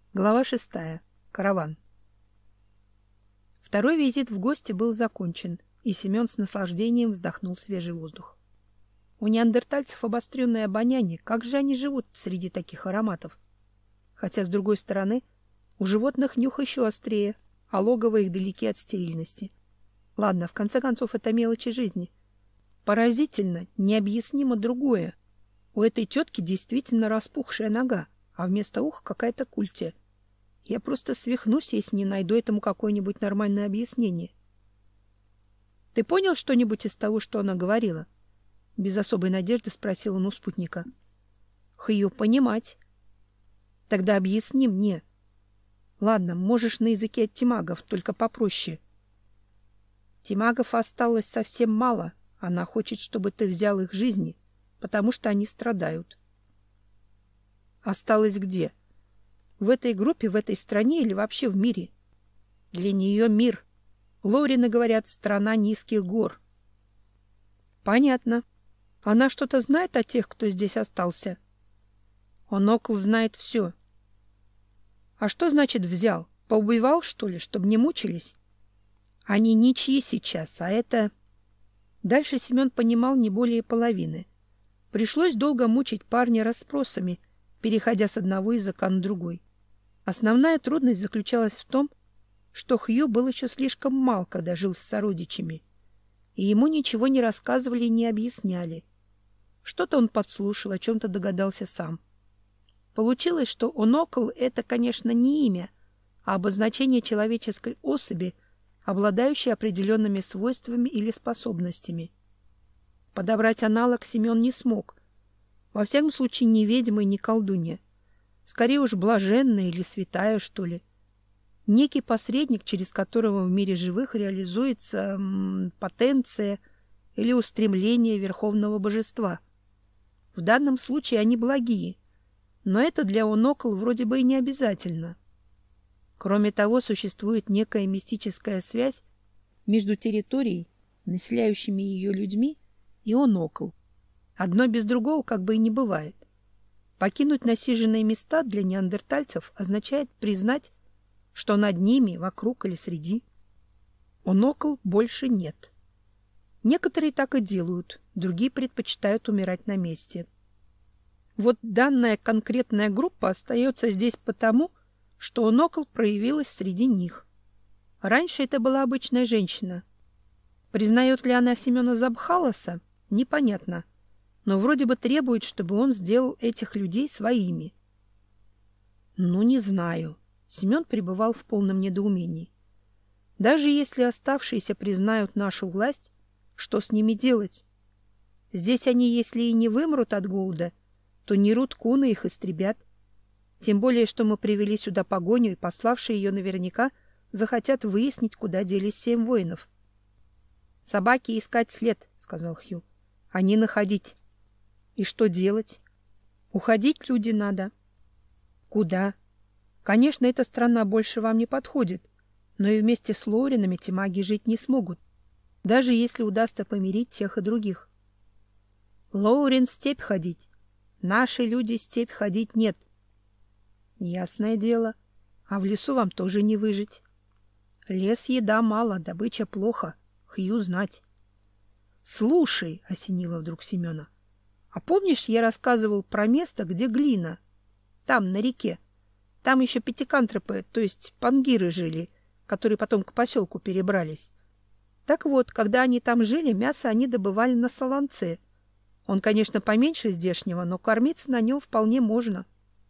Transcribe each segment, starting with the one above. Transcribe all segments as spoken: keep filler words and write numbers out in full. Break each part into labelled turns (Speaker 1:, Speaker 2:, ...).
Speaker 1: Глава шестая. Караван. Второй визит в гости был закончен, и Семен с наслаждением вздохнул свежий воздух. У неандертальцев обостренное обоняние, как же они живут среди таких ароматов? Хотя, с другой стороны, у животных нюх еще острее, а логово их далеки от стерильности. Ладно, в конце концов, это мелочи жизни. Поразительно, необъяснимо другое. У этой тетки действительно распухшая нога, а вместо уха какая-то культя. Я просто свихнусь, если не найду этому какое-нибудь нормальное объяснение. — Ты понял что-нибудь из того, что она говорила? — без особой надежды спросил он у спутника. — Хью, понимать. — Тогда объясни мне. — Ладно, можешь на языке тимагов, только попроще. — Тимагов осталось совсем мало. Она хочет, чтобы ты взял их жизни, потому что они страдают. — Осталось где? — В этой группе, в этой стране или вообще в мире? Для нее мир. Лорины говорят, страна низких гор. Понятно. Она что-то знает о тех, кто здесь остался? Онокл знает все. А что значит взял? Поубивал, что ли, чтобы не мучились? Они ничьи сейчас, а это... Дальше Семен понимал не более половины. Пришлось долго мучить парня расспросами, переходя с одного языка на другой. Основная трудность заключалась в том, что Хью был еще слишком мал, когда жил с сородичами, и ему ничего не рассказывали и не объясняли. Что-то он подслушал, о чем-то догадался сам. Получилось, что онокл — это, конечно, не имя, а обозначение человеческой особи, обладающей определенными свойствами или способностями. Подобрать аналог Семен не смог. Во всяком случае, ни ведьма и ни колдунья. Скорее уж блаженная или святая, что ли. Некий посредник, через которого в мире живых реализуется м, потенция или устремление верховного божества. В данном случае они благие, но это для онокл вроде бы и не обязательно. Кроме того, существует некая мистическая связь между территорией, населяющими ее людьми, и онокл. Одно без другого как бы и не бывает. Покинуть насиженные места для неандертальцев означает признать, что над ними, вокруг или среди, онокл больше нет. Некоторые так и делают, другие предпочитают умирать на месте. Вот данная конкретная группа остается здесь потому, что онокл проявилась среди них. Раньше это была обычная женщина. Признает ли она Семена Забхаласа, непонятно. Но вроде бы требует, чтобы он сделал этих людей своими. Ну, не знаю. Семен пребывал в полном недоумении. Даже если оставшиеся признают нашу власть, что с ними делать? Здесь они, если и не вымрут от голода, то Нерут Куна их истребят. Тем более, что мы привели сюда погоню, и пославшие ее наверняка захотят выяснить, куда делись семь воинов. — Собаки искать след, — сказал Хью. — А не находить. И что делать? Уходить люди надо. Куда? Конечно, эта страна больше вам не подходит, но и вместе с Лоринами тимаги жить не смогут, даже если удастся помирить тех и других. Лоурин степь ходить. Наши люди степь ходить нет. Ясное дело. А в лесу вам тоже не выжить. Лес еда мало, добыча плохо. Хью знать. Слушай, осенило вдруг Семена. А помнишь, я рассказывал про место, где глина? Там, на реке. Там еще пятикантропы, то есть пангиры жили, которые потом к поселку перебрались. Так вот, когда они там жили, мясо они добывали на солонце. Он, конечно, поменьше здешнего, но кормиться на нем вполне можно.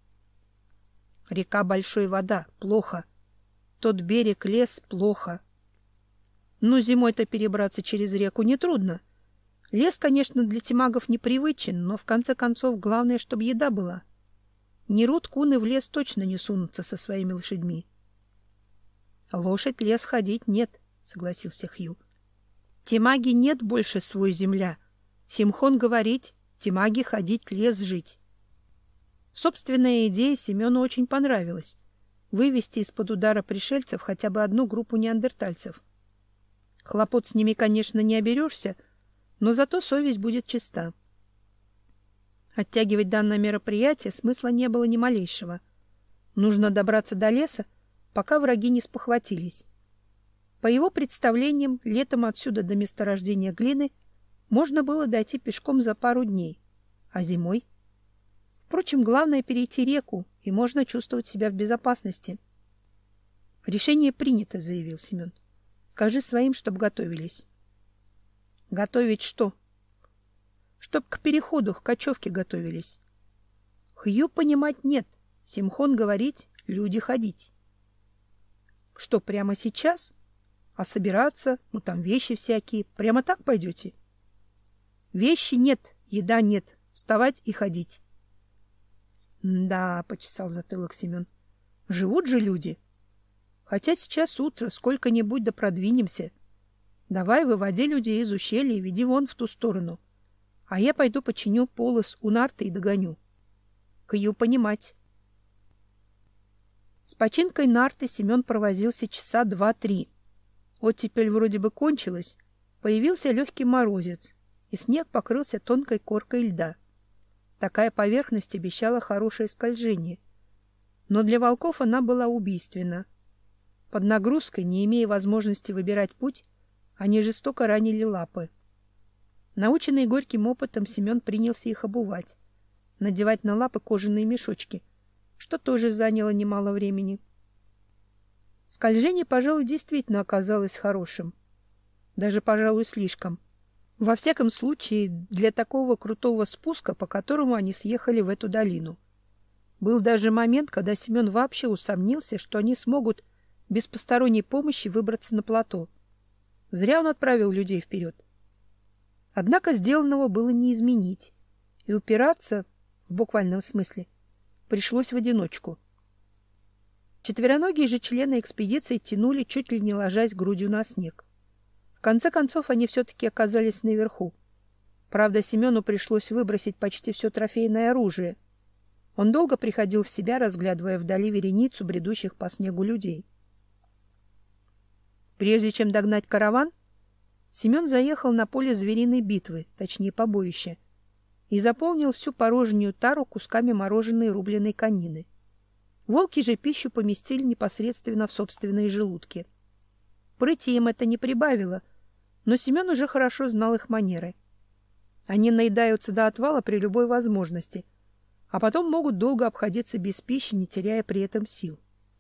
Speaker 1: Река большой вода, плохо. Тот берег лес, плохо. Ну, зимой-то перебраться через реку нетрудно. Лес, конечно, для тимагов непривычен, но в конце концов главное, чтобы еда была. Нерут Куны в лес точно не сунутся со своими лошадьми. Лошадь лес ходить нет, согласился Хью. Тимаги нет больше свой земля. Симхон говорить, тимаги ходить лес жить. Собственная идея Семену очень понравилась. Вывести из-под удара пришельцев хотя бы одну группу неандертальцев. Хлопот с ними, конечно, не оберешься, но зато совесть будет чиста. Оттягивать данное мероприятие смысла не было ни малейшего. Нужно добраться до леса, пока враги не спохватились. По его представлениям, летом отсюда до месторождения глины можно было дойти пешком за пару дней, а зимой? Впрочем, главное перейти реку, и можно чувствовать себя в безопасности. Решение принято, заявил Семен. Скажи своим, чтоб готовились. Готовить что? Чтоб к переходу, к кочевке готовились. Хью понимать нет, Симхон говорить, люди ходить. Что, прямо сейчас? А собираться, ну там вещи всякие, прямо так пойдете? Вещи нет, еда нет, вставать и ходить. Да, почесал затылок Семен. Живут же люди. Хотя сейчас утро, сколько-нибудь да продвинемся. Давай выводи людей из ущелья и веди вон в ту сторону. А я пойду починю полос у нарты и догоню. Хью понимать. С починкой нарты Семен провозился часа два-три. Оттепель вроде бы кончилась, появился легкий морозец, и снег покрылся тонкой коркой льда. Такая поверхность обещала хорошее скольжение. Но для волков она была убийственна. Под нагрузкой, не имея возможности выбирать путь, они жестоко ранили лапы. Наученный горьким опытом, Семен принялся их обувать, надевать на лапы кожаные мешочки, что тоже заняло немало времени. Скольжение, пожалуй, действительно оказалось хорошим. Даже, пожалуй, слишком. Во всяком случае, для такого крутого спуска, по которому они съехали в эту долину. Был даже момент, когда Семен вообще усомнился, что они смогут без посторонней помощи выбраться на плато. Зря он отправил людей вперед. Однако сделанного было не изменить, и упираться, в буквальном смысле, пришлось в одиночку. Четвероногие же члены экспедиции тянули, чуть ли не ложась грудью на снег. В конце концов, они все-таки оказались наверху. Правда, Семену пришлось выбросить почти все трофейное оружие. Он долго приходил в себя, разглядывая вдали вереницу бредущих по снегу людей. Прежде чем догнать караван, Семен заехал на поле звериной битвы, точнее побоища, и заполнил всю порожнюю тару кусками мороженой рубленой конины. Волки же пищу поместили непосредственно в собственные желудки. Прыти им это не прибавило, но Семен уже хорошо знал их манеры. Они наедаются до отвала при любой возможности, а потом могут долго обходиться без пищи, не теряя при этом сил.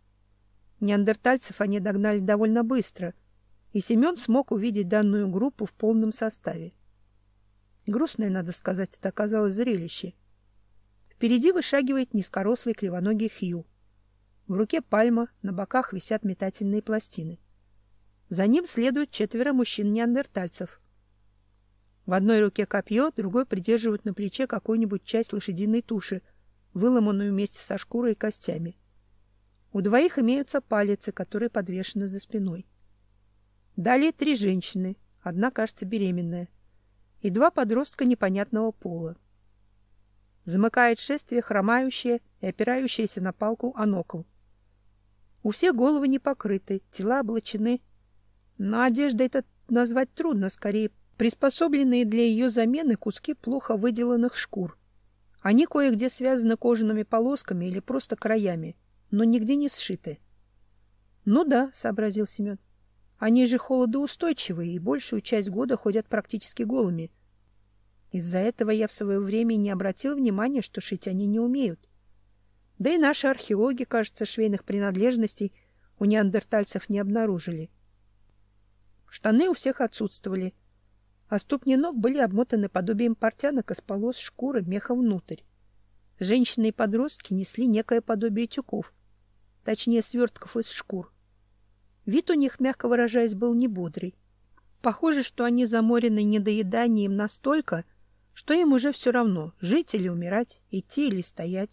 Speaker 1: Неандертальцев они догнали довольно быстро, и Семен смог увидеть данную группу в полном составе. Грустное, надо сказать, это оказалось зрелище. Впереди вышагивает низкорослый кривоногий Хью. В руке пальма, на боках висят метательные пластины. За ним следуют четверо мужчин-неандертальцев. В одной руке копье, другой придерживает на плече какую-нибудь часть лошадиной туши, выломанную вместе со шкурой и костями. У двоих имеются палицы, которые подвешены за спиной. Далее три женщины, одна, кажется, беременная, и два подростка непонятного пола. Замыкает шествие хромающая и опирающаяся на палку Анокл. У всех головы не покрыты, тела облачены, но одежда это назвать трудно, скорее приспособленные для ее замены куски плохо выделанных шкур. Они кое-где связаны кожаными полосками или просто краями, но нигде не сшиты. Ну да, сообразил Семен. Они же холодоустойчивые и большую часть года ходят практически голыми. Из-за этого я в свое время не обратил внимания, что шить они не умеют. Да и наши археологи, кажется, швейных принадлежностей у неандертальцев не обнаружили. Штаны у всех отсутствовали, а ступни ног были обмотаны подобием портянок из полос шкуры мехом внутрь. Женщины и подростки несли некое подобие тюков, точнее свертков из шкур. Вид у них, мягко выражаясь, был не бодрый. Похоже, что они заморены недоеданием настолько, что им уже все равно, жить или умирать, идти или стоять.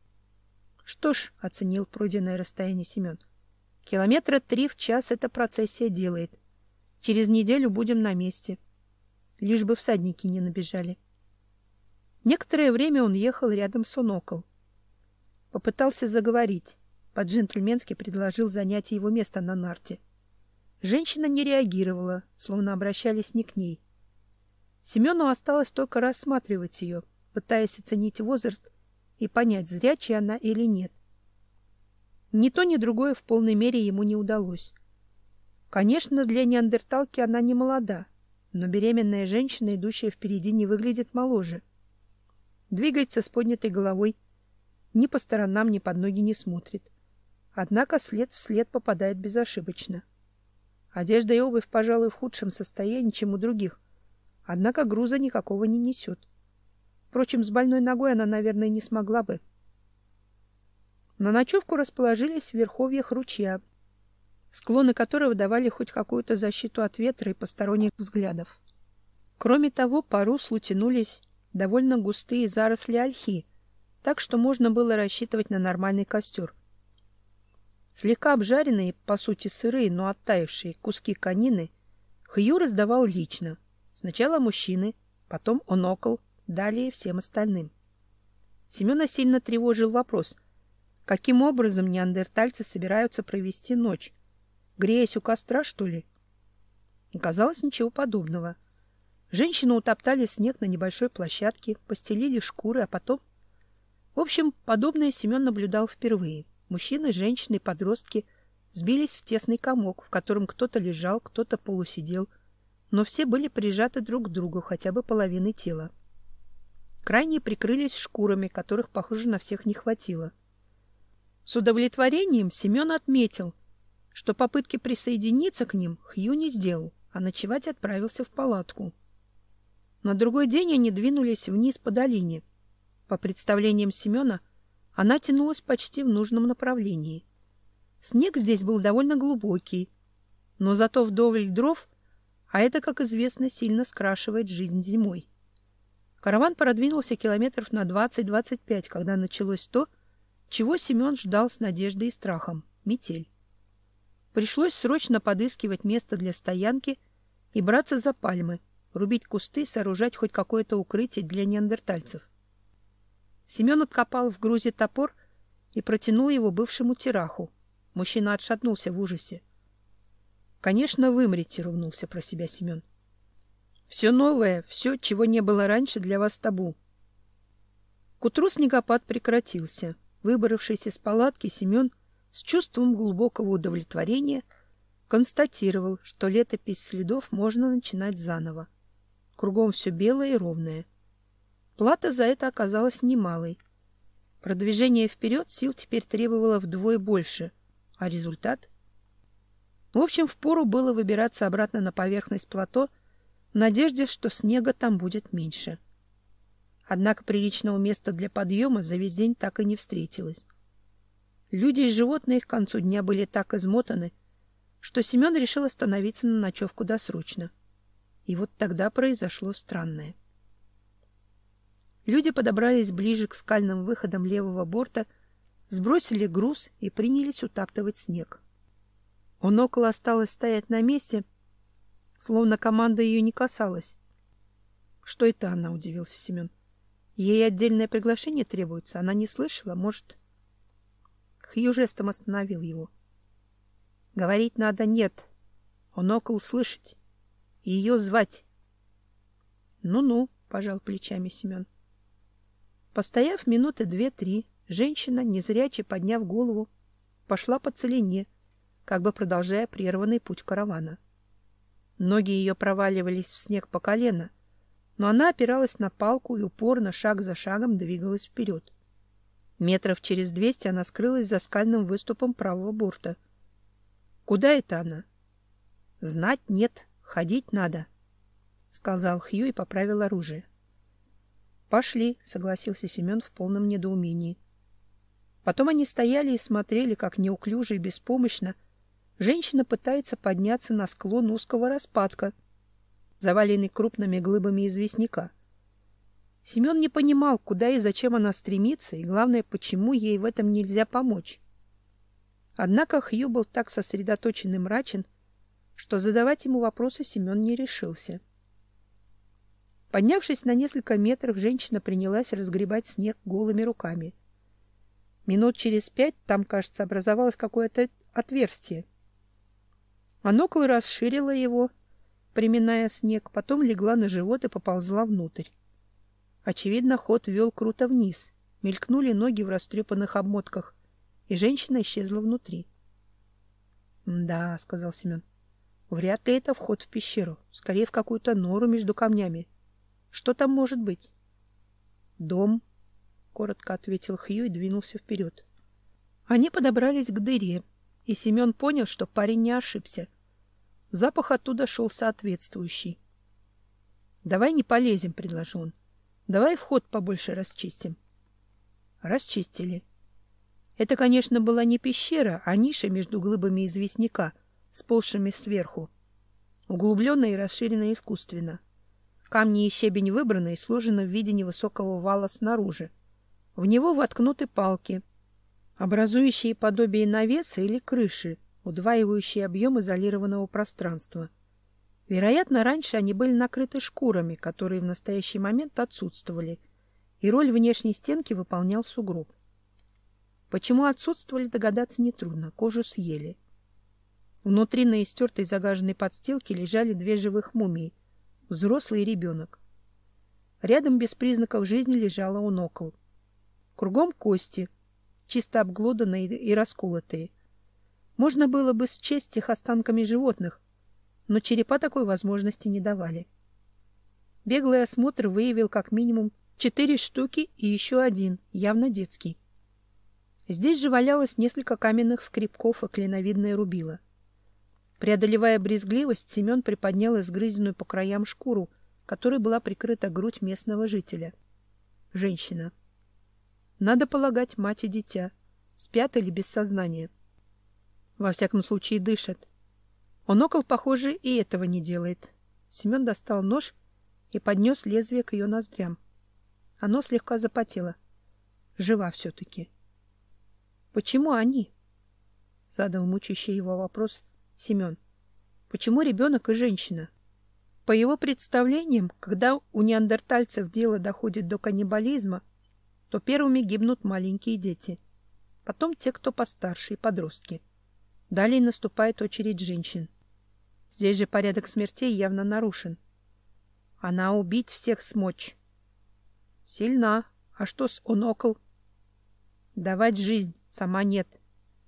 Speaker 1: Что ж, оценил пройденное расстояние Семен, километра три в час эта процессия делает. Через неделю будем на месте. Лишь бы всадники не набежали. Некоторое время он ехал рядом с Онокл. Попытался заговорить. По-джентльменски предложил занять его место на нарте. Женщина не реагировала, словно обращались не к ней. Семену осталось только рассматривать ее, пытаясь оценить возраст и понять, зрячая она или нет. Ни то, ни другое в полной мере ему не удалось. Конечно, для неандерталки она не молода, но беременная женщина, идущая впереди, не выглядит моложе. Двигается с поднятой головой, ни по сторонам, ни под ноги не смотрит. Однако след в след попадает безошибочно. Одежда и обувь, пожалуй, в худшем состоянии, чем у других, однако груза никакого не несет. Впрочем, с больной ногой она, наверное, не смогла бы. На ночевку расположились в верховьях ручья, склоны которого давали хоть какую-то защиту от ветра и посторонних взглядов. Кроме того, по руслу тянулись довольно густые заросли ольхи, так что можно было рассчитывать на нормальный костер. Слегка обжаренные, по сути сырые, но оттаившие куски конины Хью раздавал лично. Сначала мужчины, потом Онокл, далее всем остальным. Семена сильно тревожил вопрос, каким образом неандертальцы собираются провести ночь? Греясь у костра, что ли? Оказалось, ничего подобного. Женщины утоптали снег на небольшой площадке, постелили шкуры, а потом... В общем, подобное Семен наблюдал впервые. Мужчины, женщины, подростки сбились в тесный комок, в котором кто-то лежал, кто-то полусидел, но все были прижаты друг к другу хотя бы половиной тела. Крайние прикрылись шкурами, которых, похоже, на всех не хватило. С удовлетворением Семен отметил, что попытки присоединиться к ним Хью не сделал, а ночевать отправился в палатку. На другой день они двинулись вниз по долине. По представлениям Семена, она тянулась почти в нужном направлении. Снег здесь был довольно глубокий, но зато вдоволь дров, а это, как известно, сильно скрашивает жизнь зимой. Караван продвинулся километров на двадцать-двадцать пять, когда началось то, чего Семен ждал с надеждой и страхом — метель. Пришлось срочно подыскивать место для стоянки и браться за пальмы, рубить кусты, сооружать хоть какое-то укрытие для неандертальцев. Семен откопал в грузе топор и протянул его бывшему тираху. Мужчина отшатнулся в ужасе. «Конечно, вымрете», — ругнулся про себя Семен. «Все новое, все, чего не было раньше, для вас табу». К утру снегопад прекратился. Выбравшись из палатки, Семен с чувством глубокого удовлетворения констатировал, что летопись следов можно начинать заново. Кругом все белое и ровное. Плата за это оказалась немалой. Продвижение вперед сил теперь требовало вдвое больше, а результат? В общем, впору было выбираться обратно на поверхность плато в надежде, что снега там будет меньше. Однако приличного места для подъема за весь день так и не встретилось. Люди и животные к концу дня были так измотаны, что Семен решил остановиться на ночевку досрочно. И вот тогда произошло странное. Люди подобрались ближе к скальным выходам левого борта, сбросили груз и принялись утаптывать снег. Он около осталось стоять на месте, словно команда ее не касалась. — Что это она? — удивился Семен. — Ей отдельное приглашение требуется. Она не слышала, может... Хью жестом остановил его. — Говорить надо нет. Он около слышать. И ее звать. Ну — Ну-ну, — пожал плечами Семен. Постояв минуты две-три, женщина, незряче подняв голову, пошла по целине, как бы продолжая прерванный путь каравана. Ноги ее проваливались в снег по колено, но она опиралась на палку и упорно, шаг за шагом, двигалась вперед. Метров через двести она скрылась за скальным выступом правого борта. — Куда это она? — Знать нет, ходить надо, — сказал Хью и поправил оружие. «Пошли», — согласился Семен в полном недоумении. Потом они стояли и смотрели, как неуклюже и беспомощно женщина пытается подняться на склон узкого распадка, заваленный крупными глыбами известняка. Семен не понимал, куда и зачем она стремится, и, главное, почему ей в этом нельзя помочь. Однако Хью был так сосредоточен и мрачен, что задавать ему вопросы Семен не решился. Поднявшись на несколько метров, женщина принялась разгребать снег голыми руками. Минут через пять там, кажется, образовалось какое-то отверстие. Монокл расширила его, приминая снег, потом легла на живот и поползла внутрь. Очевидно, ход вел круто вниз. Мелькнули ноги в растрепанных обмотках, и женщина исчезла внутри. — Да, — сказал Семен, — вряд ли это вход в пещеру, скорее в какую-то нору между камнями. Что там может быть? — Дом, — коротко ответил Хью и двинулся вперед. Они подобрались к дыре, и Семен понял, что парень не ошибся. Запах оттуда шел соответствующий. — Давай не полезем, — предложил он. — Давай вход побольше расчистим. Расчистили. Это, конечно, была не пещера, а ниша между глыбами известняка, сползшими сверху. Углубленная и расширена искусственно. Камни и щебень выбраны и сложены в виде невысокого вала снаружи. В него воткнуты палки, образующие подобие навеса или крыши, удваивающие объем изолированного пространства. Вероятно, раньше они были накрыты шкурами, которые в настоящий момент отсутствовали, и роль внешней стенки выполнял сугроб. Почему отсутствовали, догадаться нетрудно, кожу съели. Внутри на истертой загаженной подстилке лежали две живых мумии, взрослый и ребенок. Рядом без признаков жизни лежала Онокл. Кругом кости, чисто обглоданные и расколотые. Можно было бы счесть их останками животных, но черепа такой возможности не давали. Беглый осмотр выявил как минимум четыре штуки и еще один, явно детский. Здесь же валялось несколько каменных скребков и клиновидное рубило. Преодолевая брезгливость, Семен приподнял изгрызенную по краям шкуру, которой была прикрыта грудь местного жителя. Женщина. Надо полагать, мать и дитя. Спят или без сознания. Во всяком случае, дышат. Онокл, похоже, и этого не делает. Семен достал нож и поднес лезвие к ее ноздрям. Оно слегка запотело. Жива все-таки. — Почему они? — задал мучающий его вопрос Семен. — Почему ребенок и женщина? По его представлениям, когда у неандертальцев дело доходит до каннибализма, то первыми гибнут маленькие дети, потом те, кто постарше, и подростки. Далее наступает очередь женщин. Здесь же порядок смертей явно нарушен. Она убить всех смочь. Сильна. А что с Онокл? Давать жизнь. Сама нет.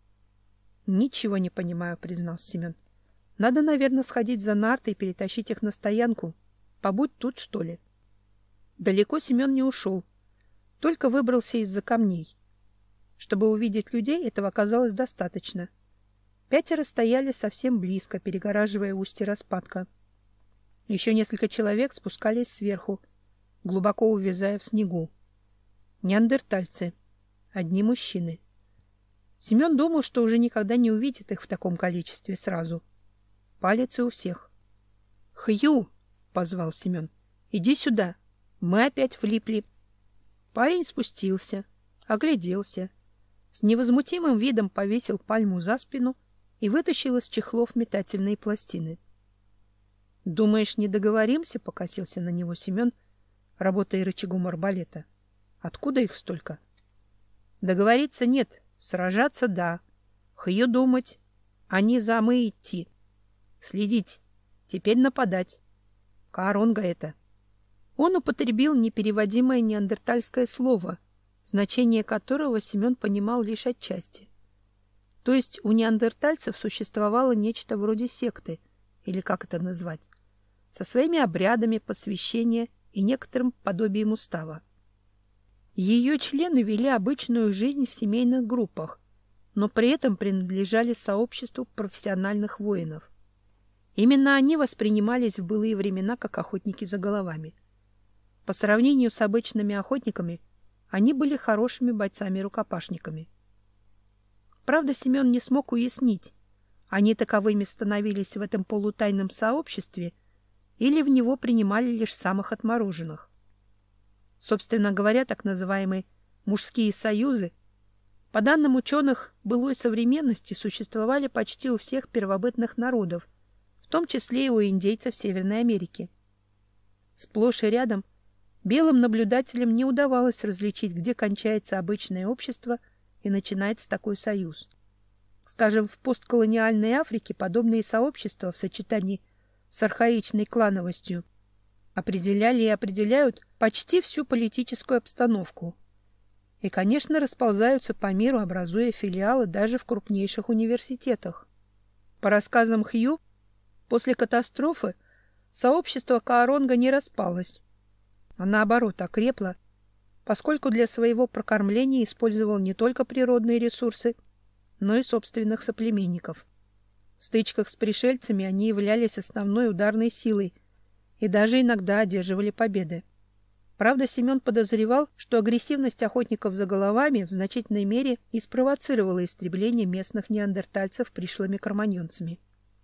Speaker 1: Ничего не понимаю, признался Семен. Надо, наверное, сходить за нарты и перетащить их на стоянку. Побудь тут, что ли. Далеко Семен не ушел. Только выбрался из-за камней. Чтобы увидеть людей, этого оказалось достаточно. Пятеро стояли совсем близко, перегораживая устье распадка. Еще несколько человек спускались сверху, глубоко увязая в снегу. Неандертальцы. Одни мужчины. Семен думал, что уже никогда не увидит их в таком количестве сразу. Палец у всех. — Хью! — позвал Семен. — Иди сюда. Мы опять влипли. Парень спустился, огляделся, с невозмутимым видом повесил пальму за спину и вытащил из чехлов метательные пластины. — Думаешь, не договоримся? — покосился на него Семен, работая рычагом арбалета. — Откуда их столько? — Договориться нет, сражаться — да. Хью думать, а не за мы идти. Следить, теперь нападать. Кааронга это. Он употребил непереводимое неандертальское слово, значение которого Семен понимал лишь отчасти. То есть у неандертальцев существовало нечто вроде секты, или как это назвать, со своими обрядами посвящения и некоторым подобием устава. Ее члены вели обычную жизнь в семейных группах, но при этом принадлежали сообществу профессиональных воинов. Именно они воспринимались в былые времена как охотники за головами. По сравнению с обычными охотниками, они были хорошими бойцами-рукопашниками. Правда, Семен не смог уяснить, они таковыми становились в этом полутайном сообществе или в него принимали лишь самых отмороженных. Собственно говоря, так называемые «мужские союзы», по данным ученых былой современности, существовали почти у всех первобытных народов, в том числе и у индейцев Северной Америки. Сплошь и рядом белым наблюдателям не удавалось различить, где кончается обычное общество и начинается такой союз. Скажем, в постколониальной Африке подобные сообщества в сочетании с архаичной клановостью определяли и определяют почти всю политическую обстановку. И, конечно, расползаются по миру, образуя филиалы даже в крупнейших университетах. По рассказам Хью, после катастрофы сообщество Кааронга не распалось, а наоборот окрепло, поскольку для своего прокормления использовал не только природные ресурсы, но и собственных соплеменников. В стычках с пришельцами они являлись основной ударной силой и даже иногда одерживали победы. Правда, Семен подозревал, что агрессивность охотников за головами в значительной мере и спровоцировала истребление местных неандертальцев пришлыми кроманьонцами.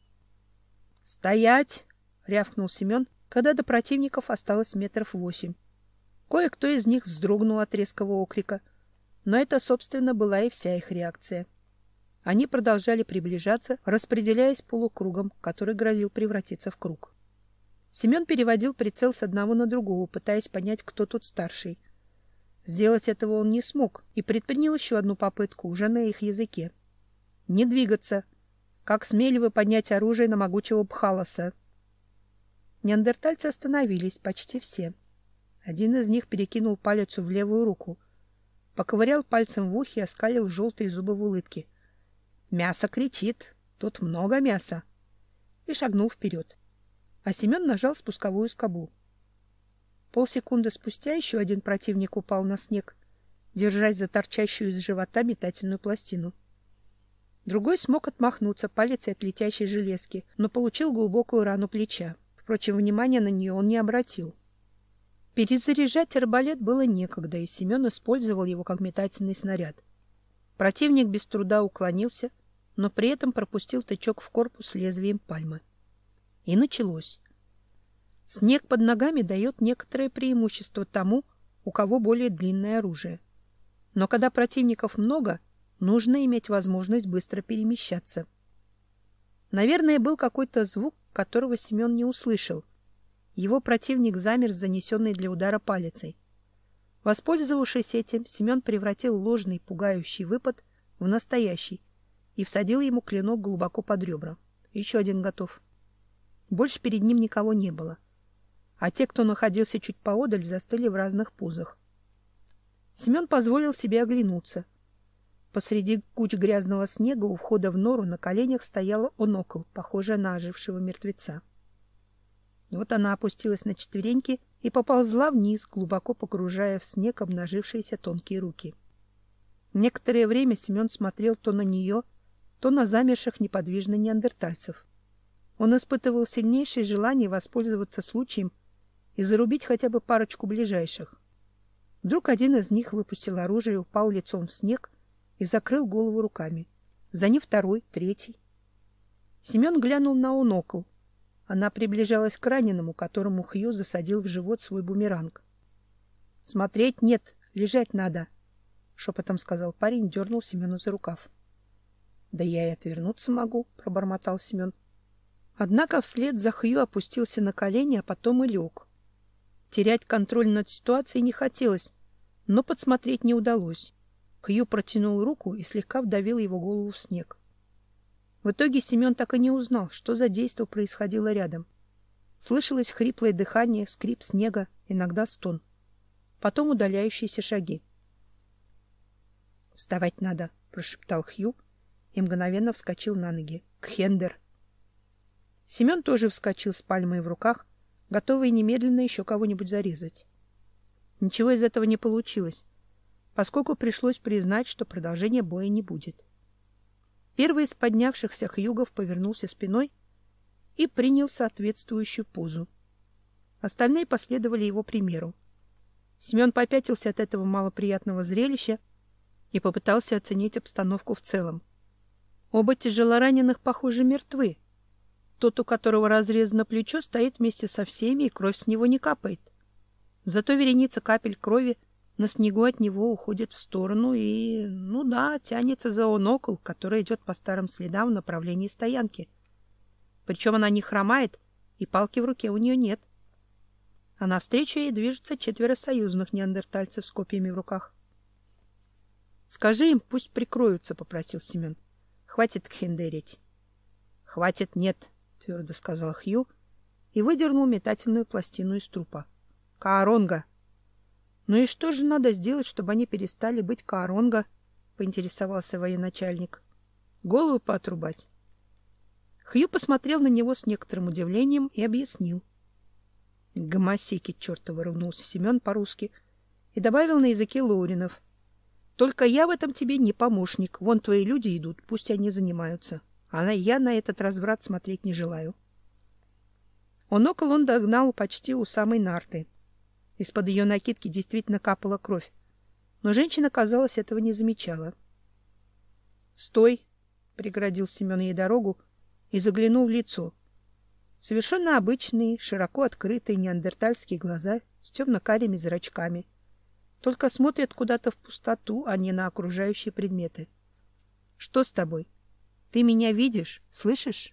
Speaker 1: «Стоять!» — рявкнул Семен, когда до противников осталось метров восемь. Кое-кто из них вздрогнул от резкого окрика, но это, собственно, была и вся их реакция. Они продолжали приближаться, распределяясь полукругом, который грозил превратиться в круг. Семен переводил прицел с одного на другого, пытаясь понять, кто тут старший. Сделать этого он не смог и предпринял еще одну попытку, уже на их языке. «Не двигаться! Как смели вы поднять оружие на могучего Бхаласа?» Неандертальцы остановились, почти все. Один из них перекинул палец в левую руку, поковырял пальцем в ухе и оскалил желтые зубы в улыбке. «Мясо кричит! Тут много мяса!» И шагнул вперед. А Семен нажал спусковую скобу. Полсекунды спустя еще один противник упал на снег, держась за торчащую из живота метательную пластину. Другой смог отмахнуться палицей от летящей железки, но получил глубокую рану плеча. Впрочем, внимания на нее он не обратил. Перезаряжать арбалет было некогда, и Семен использовал его как метательный снаряд. Противник без труда уклонился, но при этом пропустил тычок в корпус лезвием пальмы. И началось. Снег под ногами дает некоторое преимущество тому, у кого более длинное оружие. Но когда противников много, нужно иметь возможность быстро перемещаться. Наверное, был какой-то звук, которого Семен не услышал. Его противник замер с занесенной для удара палицей. Воспользовавшись этим, Семен превратил ложный пугающий выпад в настоящий и всадил ему клинок глубоко под ребра. Еще один готов. Больше перед ним никого не было, а те, кто находился чуть поодаль, застыли в разных позах. Семен позволил себе оглянуться. Посреди куч грязного снега у входа в нору на коленях стояла онокл, похожая на ожившего мертвеца. Вот она опустилась на четвереньки и поползла вниз, глубоко погружая в снег обнажившиеся тонкие руки. Некоторое время Семен смотрел то на нее, то на замерших неподвижно неандертальцев. Он испытывал сильнейшее желание воспользоваться случаем и зарубить хотя бы парочку ближайших. Вдруг один из них выпустил оружие и упал лицом в снег и закрыл голову руками. За ним второй, третий. Семен глянул на онокл. Она приближалась к раненому, которому Хью засадил в живот свой бумеранг. — Смотреть нет, лежать надо, — шепотом сказал парень, дернул Семена за рукав. — Да я и отвернуться могу, — пробормотал Семен. Однако вслед за Хью опустился на колени, а потом и лег. Терять контроль над ситуацией не хотелось, но подсмотреть не удалось. Хью протянул руку и слегка вдавил его голову в снег. В итоге Семен так и не узнал, что за действо происходило рядом. Слышалось хриплое дыхание, скрип снега, иногда стон. Потом удаляющиеся шаги. «Вставать надо», — прошептал Хью и мгновенно вскочил на ноги. «Кхендер!» Семен тоже вскочил с пальмой в руках, готовый немедленно еще кого-нибудь зарезать. Ничего из этого не получилось, поскольку пришлось признать, что продолжения боя не будет. Первый из поднявшихся хьюгов повернулся спиной и принял соответствующую позу. Остальные последовали его примеру. Семен попятился от этого малоприятного зрелища и попытался оценить обстановку в целом. Оба тяжелораненых, похоже, мертвы. Тот, у которого разрезано плечо, стоит вместе со всеми, и кровь с него не капает. Зато вереница капель крови на снегу от него уходит в сторону и, ну да, тянется за онокл, который идет по старым следам в направлении стоянки. Причем она не хромает, и палки в руке у нее нет. А навстречу ей движутся четверо союзных неандертальцев с копьями в руках. — Скажи им, пусть прикроются, — попросил Семен. — Хватит кхендерить. — Хватит, нет, — твердо сказал Хью и выдернул метательную пластину из трупа. — Кааронга! Ну и что же надо сделать, чтобы они перестали быть Кааронга? Поинтересовался военачальник. Голову поотрубать. Хью посмотрел на него с некоторым удивлением и объяснил. Гомосеки чертовы, ругнулся Семен по-русски и добавил на языке Лоуринов. Только я в этом тебе не помощник. Вон твои люди идут, пусть они занимаются. А я на этот разврат смотреть не желаю. Онокл он догнал почти у самой нарты. Из-под ее накидки действительно капала кровь. Но женщина, казалось, этого не замечала. «Стой!» — преградил Семен ей дорогу и заглянул в лицо. Совершенно обычные, широко открытые неандертальские глаза с темно-карими зрачками. Только смотрят куда-то в пустоту, а не на окружающие предметы. «Что с тобой? Ты меня видишь? Слышишь?»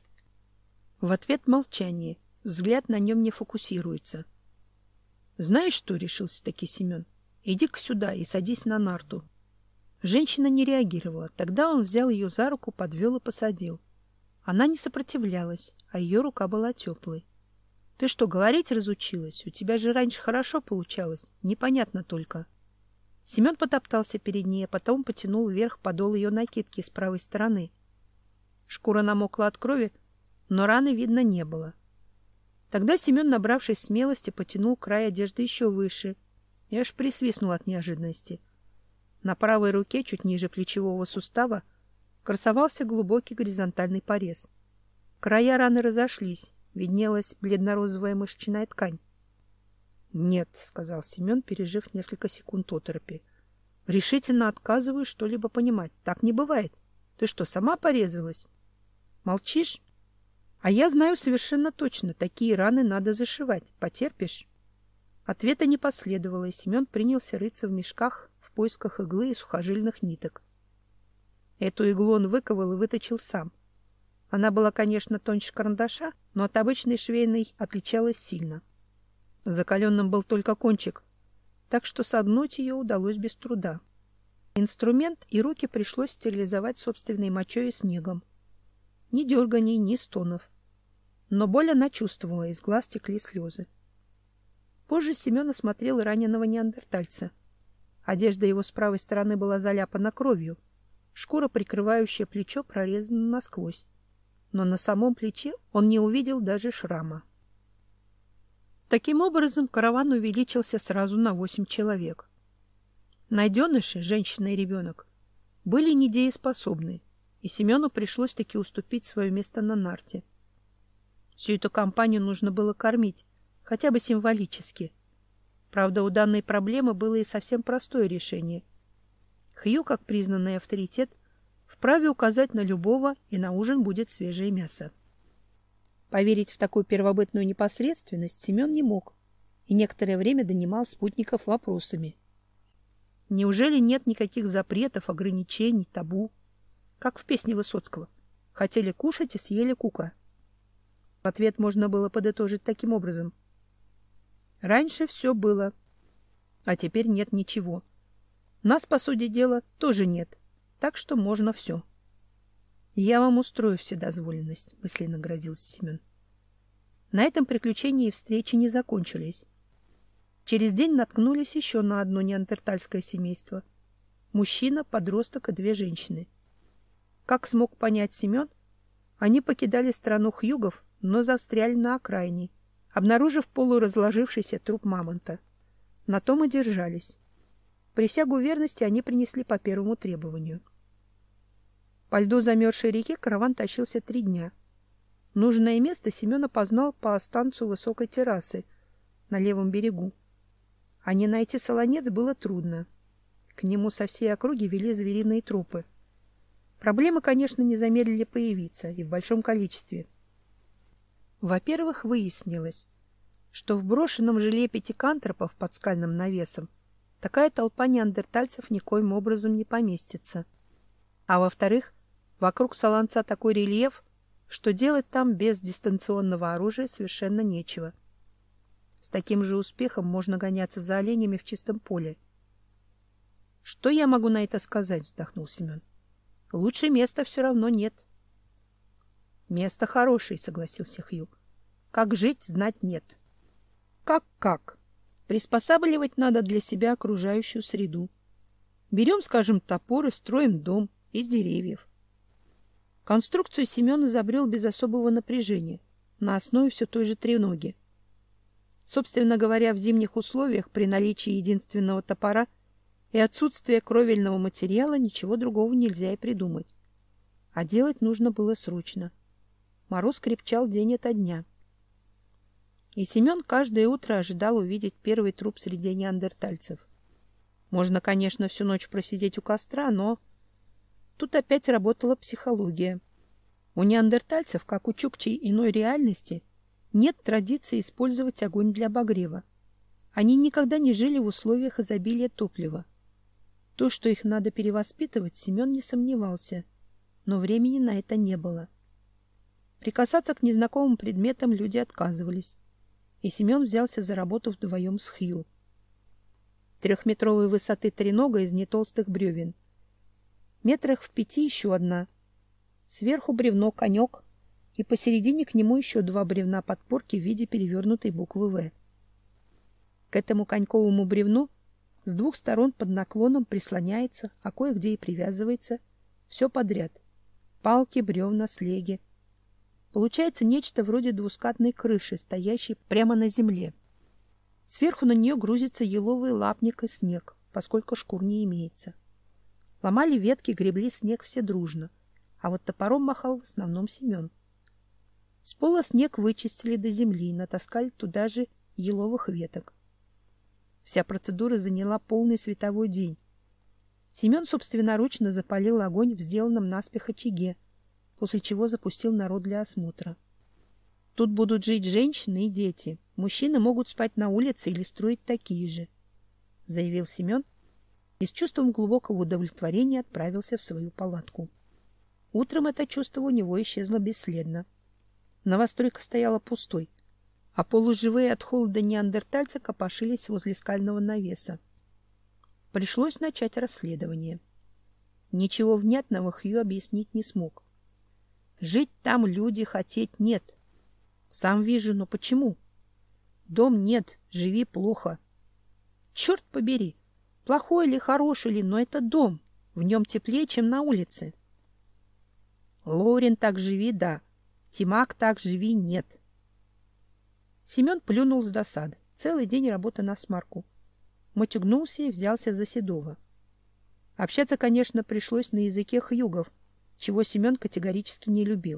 Speaker 1: В ответ молчание. Взгляд на нем не фокусируется. «Знаешь что?» — решился-таки Семен. «Иди-ка сюда и садись на нарту». Женщина не реагировала. Тогда он взял ее за руку, подвел и посадил. Она не сопротивлялась, а ее рука была теплой. «Ты что, говорить разучилась? У тебя же раньше хорошо получалось. Непонятно только». Семен потоптался перед ней, а потом потянул вверх подол ее накидки с правой стороны. Шкура намокла от крови, но раны видно не было. Тогда Семен, набравшись смелости, потянул край одежды еще выше и аж присвистнул от неожиданности. На правой руке, чуть ниже плечевого сустава, красовался глубокий горизонтальный порез. Края раны разошлись, виднелась бледно-розовая мышечная ткань. «Нет», — сказал Семен, пережив несколько секунд оторопи. «Решительно отказываю что-либо понимать. Так не бывает. Ты что, сама порезалась? Молчишь? А я знаю совершенно точно, такие раны надо зашивать. Потерпишь?» Ответа не последовало, и Семен принялся рыться в мешках в поисках иглы и сухожильных ниток. Эту иглу он выковал и выточил сам. Она была, конечно, тоньше карандаша, но от обычной швейной отличалась сильно. Закаленным был только кончик, так что согнуть ее удалось без труда. Инструмент и руки пришлось стерилизовать собственной мочой и снегом. Ни дерганий, ни стонов. Но боль она чувствовала, из глаз текли слезы. Позже Семен осмотрел раненого неандертальца. Одежда его с правой стороны была заляпана кровью. Шкура, прикрывающая плечо, прорезана насквозь. Но на самом плече он не увидел даже шрама. Таким образом, караван увеличился сразу на восемь человек. Найденыши, женщина и ребенок, были недееспособны, и Семену пришлось таки уступить свое место на нарте. Всю эту компанию нужно было кормить, хотя бы символически. Правда, у данной проблемы было и совсем простое решение. Хью, как признанный авторитет, вправе указать на любого, и на ужин будет свежее мясо. Поверить в такую первобытную непосредственность Семен не мог и некоторое время донимал спутников вопросами. Неужели нет никаких запретов, ограничений, табу? Как в песне Высоцкого. Хотели кушать и съели кука. В ответ можно было подытожить таким образом. Раньше все было, а теперь нет ничего. Нас, по сути дела, тоже нет, так что можно все. «Я вам устрою вседозволенность», — мысленно грозился Семен. На этом приключения и встречи не закончились. Через день наткнулись еще на одно неандертальское семейство. Мужчина, подросток и две женщины. Как смог понять Семен, они покидали страну хьюгов, но застряли на окраине, обнаружив полуразложившийся труп мамонта. На том и держались. Присягу верности они принесли по первому требованию. По льду замерзшей реки караван тащился три дня. Нужное место Семен опознал по останцу высокой террасы на левом берегу. А не найти солонец было трудно. К нему со всей округи вели звериные тропы. Проблемы, конечно, не замедлили появиться, и в большом количестве. Во-первых, выяснилось, что в брошенном жиле пятикантропов под скальным навесом такая толпа неандертальцев никоим образом не поместится. А во-вторых, вокруг солонца такой рельеф, что делать там без дистанционного оружия совершенно нечего. С таким же успехом можно гоняться за оленями в чистом поле. — Что я могу на это сказать? — вздохнул Семен. — Лучше места все равно нет. — Место хорошее, — согласился Хью. — Как жить, знать нет. — Как-как? Приспосабливать надо для себя окружающую среду. Берем, скажем, топор и строим дом из деревьев. Конструкцию Семен изобрел без особого напряжения, на основе все той же треноги. Собственно говоря, в зимних условиях при наличии единственного топора и отсутствии кровельного материала ничего другого нельзя и придумать. А делать нужно было срочно. Мороз крепчал день ото дня. И Семен каждое утро ожидал увидеть первый труп среди неандертальцев. Можно, конечно, всю ночь просидеть у костра, но тут опять работала психология. У неандертальцев, как у чукчей иной реальности, нет традиции использовать огонь для обогрева. Они никогда не жили в условиях изобилия топлива. То, что их надо перевоспитывать, Семен не сомневался, но времени на это не было. Прикасаться к незнакомым предметам люди отказывались, и Семен взялся за работу вдвоем с Хью. Трехметровой высоты тренога из нетолстых бревен. Метрах в пяти еще одна. Сверху бревно конек, и посередине к нему еще два бревна подпорки в виде перевернутой буквы «В». К этому коньковому бревну с двух сторон под наклоном прислоняется, а кое-где и привязывается, все подряд. Палки, бревна, слеги. Получается нечто вроде двускатной крыши, стоящей прямо на земле. Сверху на нее грузится еловый лапник и снег, поскольку шкур не имеется. Ломали ветки, гребли снег все дружно, а вот топором махал в основном Семен. С пола снег вычистили до земли, натаскали туда же еловых веток. Вся процедура заняла полный световой день. Семен собственноручно запалил огонь в сделанном наспех очаге, после чего запустил народ для осмотра. Тут будут жить женщины и дети. Мужчины могут спать на улице или строить такие же, — заявил Семен и с чувством глубокого удовлетворения отправился в свою палатку. Утром это чувство у него исчезло бесследно. Новостройка стояла пустой, а полуживые от холода неандертальцы копошились возле скального навеса. Пришлось начать расследование. Ничего внятного Хью объяснить не смог. Жить там люди хотеть нет. Сам вижу, но почему? Дом нет, живи плохо. Черт побери, плохой ли, хороший ли, но это дом. В нем теплее, чем на улице. Лорен, так живи, да. Тимак, так живи, нет. Семен плюнул с досады. Целый день работа на смарку. Матюгнулся и взялся за Седова. Общаться, конечно, пришлось на языке хьюгов, чего Семен категорически не любил.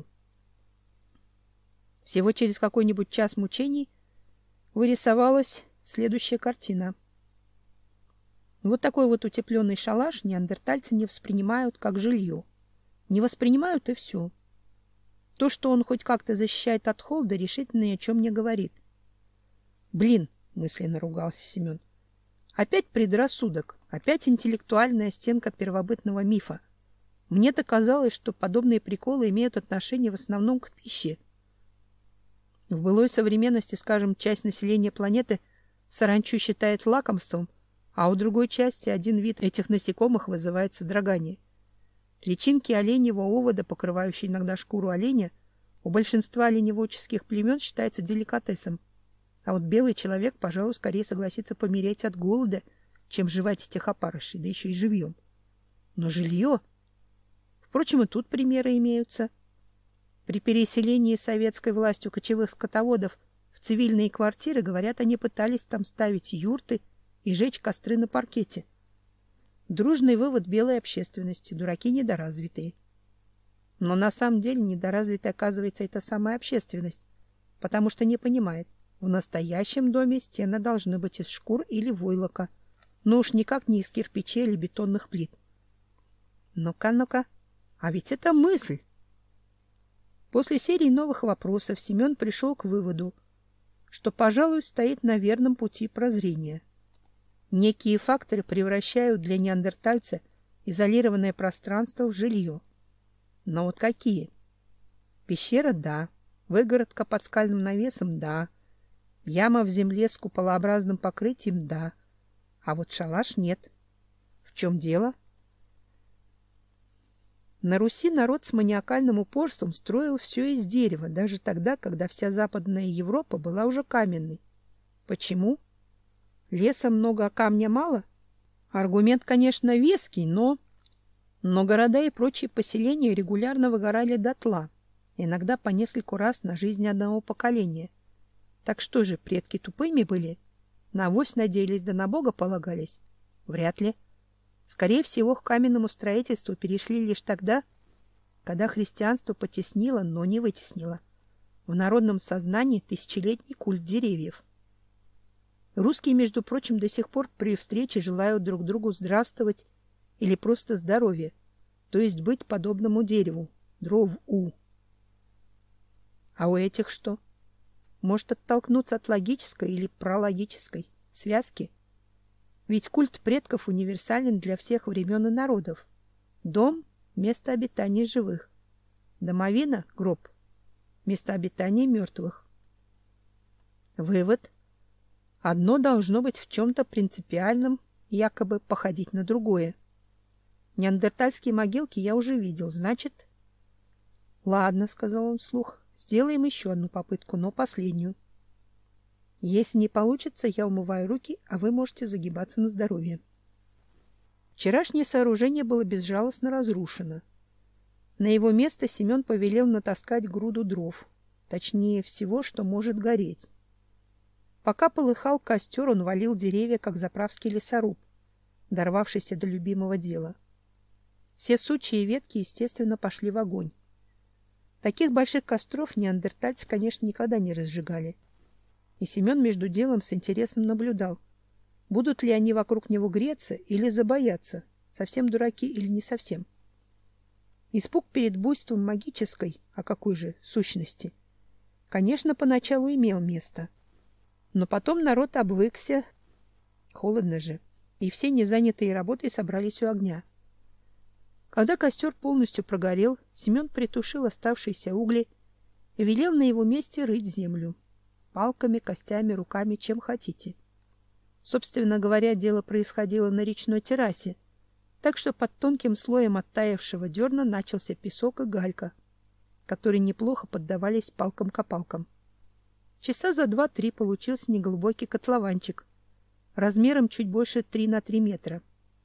Speaker 1: Всего через какой-нибудь час мучений вырисовалась следующая картина. Вот такой вот утепленный шалаш неандертальцы не воспринимают как жилье. Не воспринимают и все. То, что он хоть как-то защищает от холода, решительно ни о чем не говорит. Блин, мысленно ругался Семен. Опять предрассудок, опять интеллектуальная стенка первобытного мифа. Мне-то казалось, что подобные приколы имеют отношение в основном к пище. В былой современности, скажем, часть населения планеты саранчу считает лакомством, а у другой части один вид этих насекомых вызывает содрогание. Личинки оленьего овода, покрывающие иногда шкуру оленя, у большинства оленеводческих племен считается деликатесом. А вот белый человек, пожалуй, скорее согласится помереть от голода, чем жевать этих опарышей, да еще и живьем. Но жилье... Впрочем, и тут примеры имеются. При переселении советской властью кочевых скотоводов в цивильные квартиры, говорят, они пытались там ставить юрты и жечь костры на паркете. Дружный вывод белой общественности: дураки недоразвитые. Но на самом деле недоразвитая, оказывается, это самая общественность, потому что не понимает, в настоящем доме стены должны быть из шкур или войлока, но уж никак не из кирпичей или бетонных плит. Ну-ка, ну-ка, а ведь это мысль! После серии новых вопросов Семен пришел к выводу, что, пожалуй, стоит на верном пути прозрения. Некие факторы превращают для неандертальца изолированное пространство в жилье. Но вот какие? Пещера — да. Выгородка под скальным навесом — да. Яма в земле с куполообразным покрытием — да. А вот шалаш — нет. В чем дело? На Руси народ с маниакальным упорством строил все из дерева, даже тогда, когда вся Западная Европа была уже каменной. Почему? Леса много, а камня мало? Аргумент, конечно, веский, но... Но города и прочие поселения регулярно выгорали дотла, иногда по нескольку раз на жизнь одного поколения. Так что же, предки тупыми были? На авось надеялись да на Бога полагались? Вряд ли. Скорее всего, к каменному строительству перешли лишь тогда, когда христианство потеснило, но не вытеснило. В народном сознании тысячелетний культ деревьев. Русские, между прочим, до сих пор при встрече желают друг другу здравствовать или просто здоровья, то есть быть подобному дереву, дрову. А у этих что? Может оттолкнуться от логической или прологической связки? Ведь культ предков универсален для всех времен и народов. Дом — место обитания живых. Домовина — гроб, место обитания мертвых. Вывод. Одно должно быть в чем-то принципиальном, якобы походить на другое. Неандертальские могилки я уже видел, значит... — Ладно, — сказал он вслух, — сделаем еще одну попытку, но последнюю. Если не получится, я умываю руки, а вы можете загибаться на здоровье. Вчерашнее сооружение было безжалостно разрушено. На его место Семен повелел натаскать груду дров, точнее всего, что может гореть. Пока полыхал костер, он валил деревья, как заправский лесоруб, дорвавшийся до любимого дела. Все сучья и ветки, естественно, пошли в огонь. Таких больших костров неандертальцы, конечно, никогда не разжигали. И Семен между делом с интересом наблюдал, будут ли они вокруг него греться или забояться, совсем дураки или не совсем. Испуг перед буйством магической, а какой же, сущности, конечно, поначалу имел место. Но потом народ обвыкся, холодно же, и все незанятые работой собрались у огня. Когда костер полностью прогорел, Семен притушил оставшиеся угли и велел на его месте рыть землю. Палками, костями, руками, чем хотите. Собственно говоря, дело происходило на речной террасе, так что под тонким слоем оттаившего дерна начался песок и галька, которые неплохо поддавались палкам-копалкам. Часа за два-три получился неглубокий котлованчик, размером чуть больше три на три метра.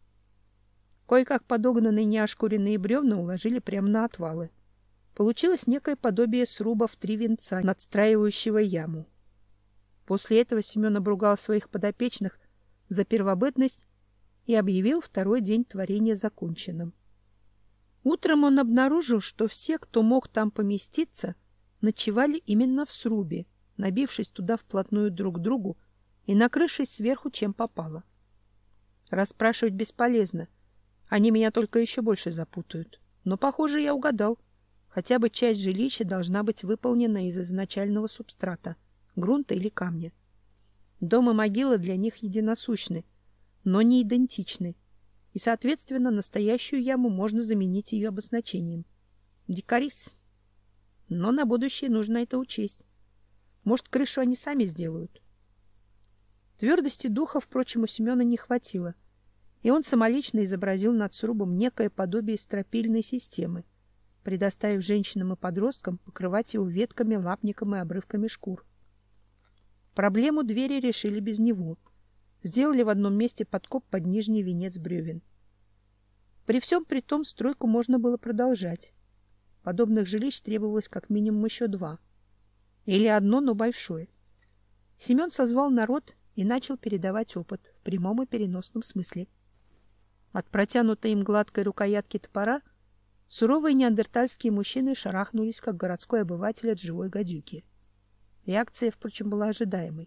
Speaker 1: Кое-как подогнанные неошкуренные бревна уложили прямо на отвалы. Получилось некое подобие сруба в три венца, надстраивающего яму. После этого Семен обругал своих подопечных за первобытность и объявил второй день творения законченным. Утром он обнаружил, что все, кто мог там поместиться, ночевали именно в срубе, набившись туда вплотную друг к другу и накрывшись сверху чем попало. Расспрашивать бесполезно, они меня только еще больше запутают. Но, похоже, я угадал. Хотя бы часть жилища должна быть выполнена из изначального субстрата, грунта или камня. Дом и могила для них единосущны, но не идентичны, и, соответственно, настоящую яму можно заменить ее обозначением. Дикарис. Но на будущее нужно это учесть. Может, крышу они сами сделают. Твердости духа, впрочем, у Семена не хватило, и он самолично изобразил над срубом некое подобие стропильной системы, предоставив женщинам и подросткам покрывать его ветками, лапником и обрывками шкур. Проблему двери решили без него. Сделали в одном месте подкоп под нижний венец бревен. При всем при том стройку можно было продолжать. Подобных жилищ требовалось как минимум еще два. Или одно, но большое. Семен созвал народ и начал передавать опыт в прямом и переносном смысле. От протянутой им гладкой рукоятки топора суровые неандертальские мужчины шарахнулись, как городской обыватель от живой гадюки. Реакция, впрочем, была ожидаемой.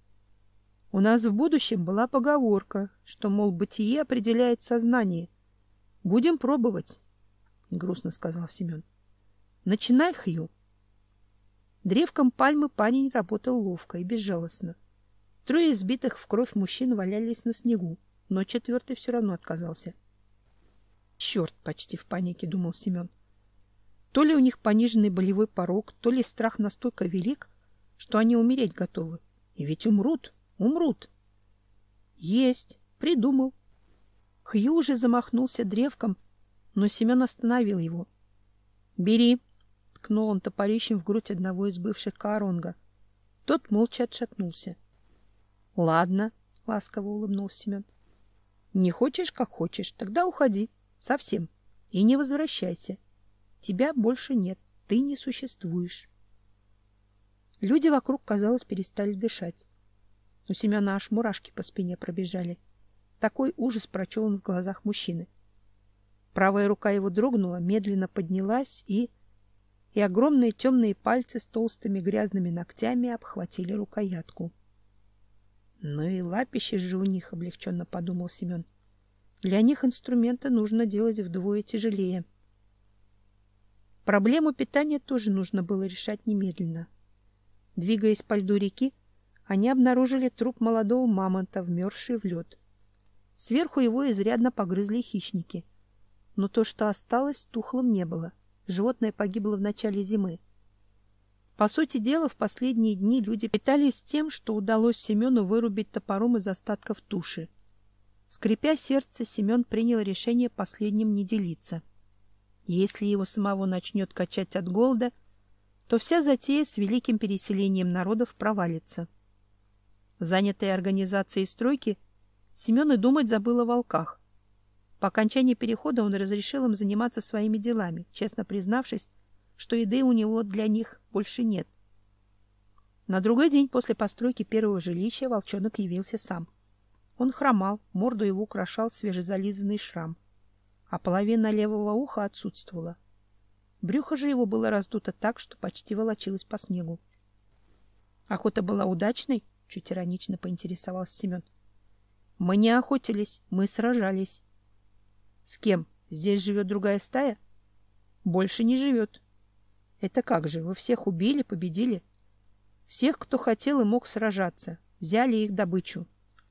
Speaker 1: У нас в будущем была поговорка, что, мол, бытие определяет сознание. Будем пробовать, — грустно сказал Семен. Начинай, Хью. Древком пальмы парень работал ловко и безжалостно. Трое избитых в кровь мужчин валялись на снегу, но четвертый все равно отказался. Черт, почти в панике думал Семен. То ли у них пониженный болевой порог, то ли страх настолько велик, что они умереть готовы. И ведь умрут, умрут. Есть, придумал. Хью уже замахнулся древком, но Семен остановил его. Бери, ткнул он топорищем в грудь одного из бывших Кааронга. Тот молча отшатнулся. Ладно, — ласково улыбнулся Семен. — Не хочешь, как хочешь, тогда уходи. Совсем. И не возвращайся. Тебя больше нет. Ты не существуешь. Люди вокруг, казалось, перестали дышать. У Семена аж мурашки по спине пробежали. Такой ужас прочел он в глазах мужчины. Правая рука его дрогнула, медленно поднялась, и... и огромные темные пальцы с толстыми грязными ногтями обхватили рукоятку. Ну и лапище же у них, облегченно подумал Семен. Для них инструменты нужно делать вдвое тяжелее. Проблему питания тоже нужно было решать немедленно. Двигаясь по льду реки, они обнаружили труп молодого мамонта, вмерзший в лед. Сверху его изрядно погрызли хищники. Но то, что осталось, тухлым не было. Животное погибло в начале зимы. По сути дела, в последние дни люди питались тем, что удалось Семену вырубить топором из остатков туши. Скрипя сердце, Семен принял решение последним не делиться. Если его самого начнет качать от голода, то вся затея с великим переселением народов провалится. Занятый организацией стройки, Семен и думать забыл о волках. По окончании перехода он разрешил им заниматься своими делами, честно признавшись, что еды у него для них больше нет. На другой день после постройки первого жилища волчонок явился сам. Он хромал, морду его украшал свежезализанный шрам, а половина левого уха отсутствовала. Брюхо же его было раздуто так, что почти волочилось по снегу. Охота была удачной? Чуть иронично поинтересовался Семен. Мы не охотились, мы сражались. С кем? Здесь живет другая стая? Больше не живет. Это как же? Вы всех убили, победили? Всех, кто хотел и мог сражаться. Взяли их добычу.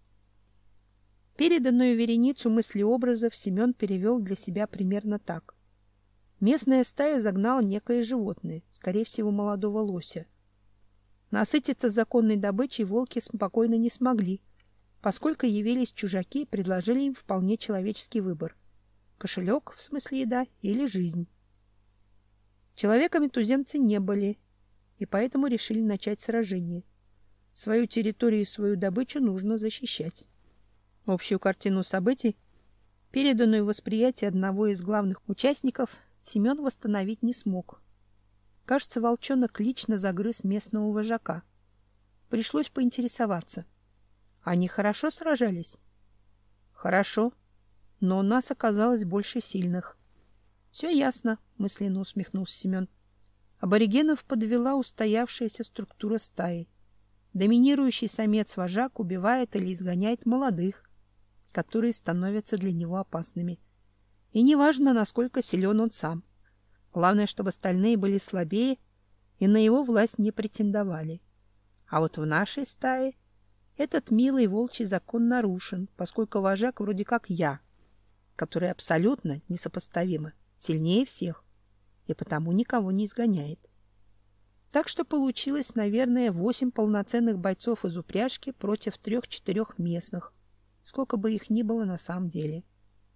Speaker 1: Переданную вереницу мыслеобразов Семен перевел для себя примерно так. Местная стая загнала некое животное, скорее всего, молодого лося. Насытиться законной добычей волки спокойно не смогли, поскольку явились чужаки и предложили им вполне человеческий выбор. Кошелек, в смысле еда, или жизнь. Человеками туземцы не были, и поэтому решили начать сражение. Свою территорию и свою добычу нужно защищать. Общую картину событий, переданную в восприятие одного из главных участников, Семен восстановить не смог. Кажется, волчонок лично загрыз местного вожака. Пришлось поинтересоваться. Они хорошо сражались? Хорошо, но у нас оказалось больше сильных. Все ясно, мысленно усмехнулся Семен. Аборигенов подвела устоявшаяся структура стаи. Доминирующий самец-вожак убивает или изгоняет молодых, которые становятся для него опасными. И неважно, насколько силен он сам. Главное, чтобы остальные были слабее и на его власть не претендовали. А вот в нашей стае этот милый волчий закон нарушен, поскольку вожак вроде как я, который абсолютно несопоставимо сильнее всех и потому никого не изгоняет. Так что получилось, наверное, восемь полноценных бойцов из упряжки против трех-четырех местных, сколько бы их ни было на самом деле.